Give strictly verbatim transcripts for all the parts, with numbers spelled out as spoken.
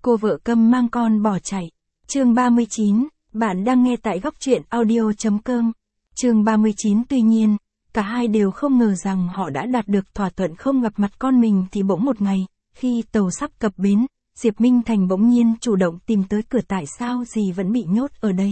cô vợ câm mang con bỏ chạy. Chương ba mươi chín, bạn đang nghe tại góc truyện audio.com. Chương ba mươi chín tuy nhiên, cả hai đều không ngờ rằng họ đã đạt được thỏa thuận không gặp mặt con mình thì bỗng một ngày, khi tàu sắp cập bến, Diệp Minh Thành bỗng nhiên chủ động tìm tới cửa tại sao dì vẫn bị nhốt ở đây.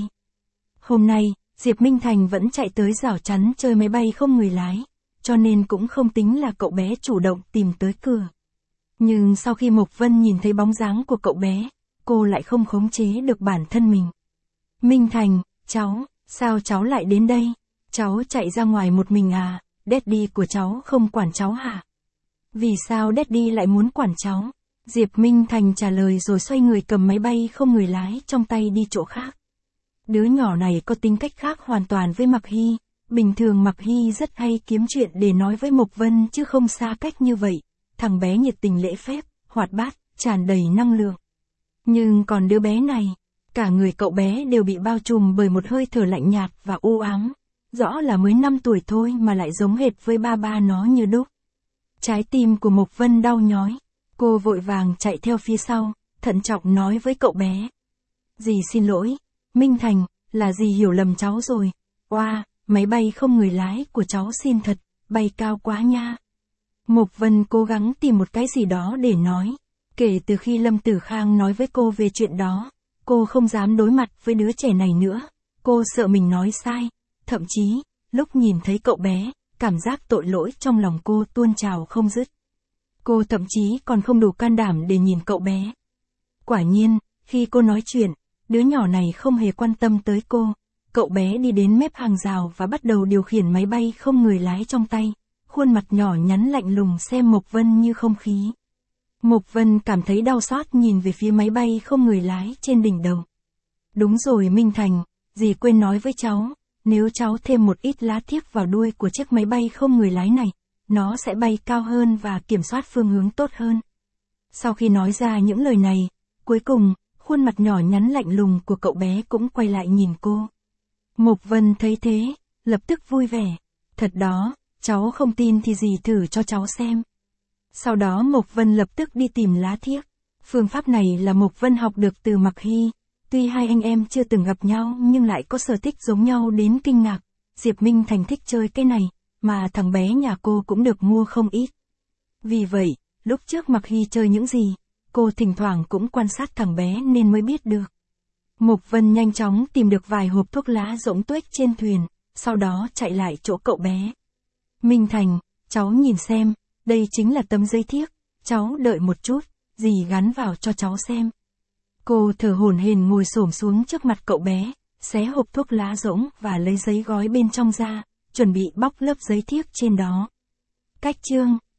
Hôm nay, Diệp Minh Thành vẫn chạy tới rào chắn chơi máy bay không người lái, cho nên cũng không tính là cậu bé chủ động tìm tới cửa. Nhưng sau khi Mộc Vân nhìn thấy bóng dáng của cậu bé, cô lại không khống chế được bản thân mình. Minh Thành, cháu, sao cháu lại đến đây? Cháu chạy ra ngoài một mình à? Daddy của cháu không quản cháu hả? Vì sao Daddy lại muốn quản cháu? Diệp Minh Thành trả lời rồi xoay người cầm máy bay không người lái trong tay đi chỗ khác. Đứa nhỏ này có tính cách khác hoàn toàn với Mạc Hy. Bình thường Mạc Hy rất hay kiếm chuyện để nói với Mộc Vân chứ không xa cách như vậy. Thằng bé nhiệt tình lễ phép, hoạt bát, tràn đầy năng lượng. Nhưng còn đứa bé này, cả người cậu bé đều bị bao trùm bởi một hơi thở lạnh nhạt và u ám. Rõ là mới năm tuổi thôi mà lại giống hệt với ba ba nó như đúc. Trái tim của Mộc Vân đau nhói. Cô vội vàng chạy theo phía sau, thận trọng nói với cậu bé. Dì xin lỗi, Minh Thành, là dì hiểu lầm cháu rồi. Oa, máy bay không người lái của cháu xin thật, bay cao quá nha. Mộc Vân cố gắng tìm một cái gì đó để nói. Kể từ khi Lâm Tử Khang nói với cô về chuyện đó, cô không dám đối mặt với đứa trẻ này nữa. Cô sợ mình nói sai. Thậm chí, lúc nhìn thấy cậu bé, cảm giác tội lỗi trong lòng cô tuôn trào không dứt. Cô thậm chí còn không đủ can đảm để nhìn cậu bé. Quả nhiên, khi cô nói chuyện, đứa nhỏ này không hề quan tâm tới cô. Cậu bé đi đến mép hàng rào và bắt đầu điều khiển máy bay không người lái trong tay. Khuôn mặt nhỏ nhắn lạnh lùng xem Mộc Vân như không khí. Mộc Vân cảm thấy đau xót nhìn về phía máy bay không người lái trên đỉnh đầu. Đúng rồi Minh Thành, dì quên nói với cháu, nếu cháu thêm một ít lá thiếc vào đuôi của chiếc máy bay không người lái này, nó sẽ bay cao hơn và kiểm soát phương hướng tốt hơn. Sau khi nói ra những lời này, cuối cùng, khuôn mặt nhỏ nhắn lạnh lùng của cậu bé cũng quay lại nhìn cô. Mộc Vân thấy thế, lập tức vui vẻ. Thật đó, cháu không tin thì dì thử cho cháu xem. Sau đó Mộc Vân lập tức đi tìm lá thiếc. Phương pháp này là Mộc Vân học được từ Mạc Hy. Tuy hai anh em chưa từng gặp nhau nhưng lại có sở thích giống nhau đến kinh ngạc. Diệp Minh Thành thích chơi cái này, mà thằng bé nhà cô cũng được mua không ít. Vì vậy, lúc trước Mạc Hy chơi những gì, cô thỉnh thoảng cũng quan sát thằng bé nên mới biết được. Mộc Vân nhanh chóng tìm được vài hộp thuốc lá rỗng tuếch trên thuyền, sau đó chạy lại chỗ cậu bé. Minh Thành, cháu nhìn xem, đây chính là tấm giấy thiếc, cháu đợi một chút, dì gắn vào cho cháu xem. Cô thở hổn hển ngồi xổm xuống trước mặt cậu bé, xé hộp thuốc lá rỗng và lấy giấy gói bên trong ra, chuẩn bị bóc lớp giấy thiếc trên đó. Cách chương,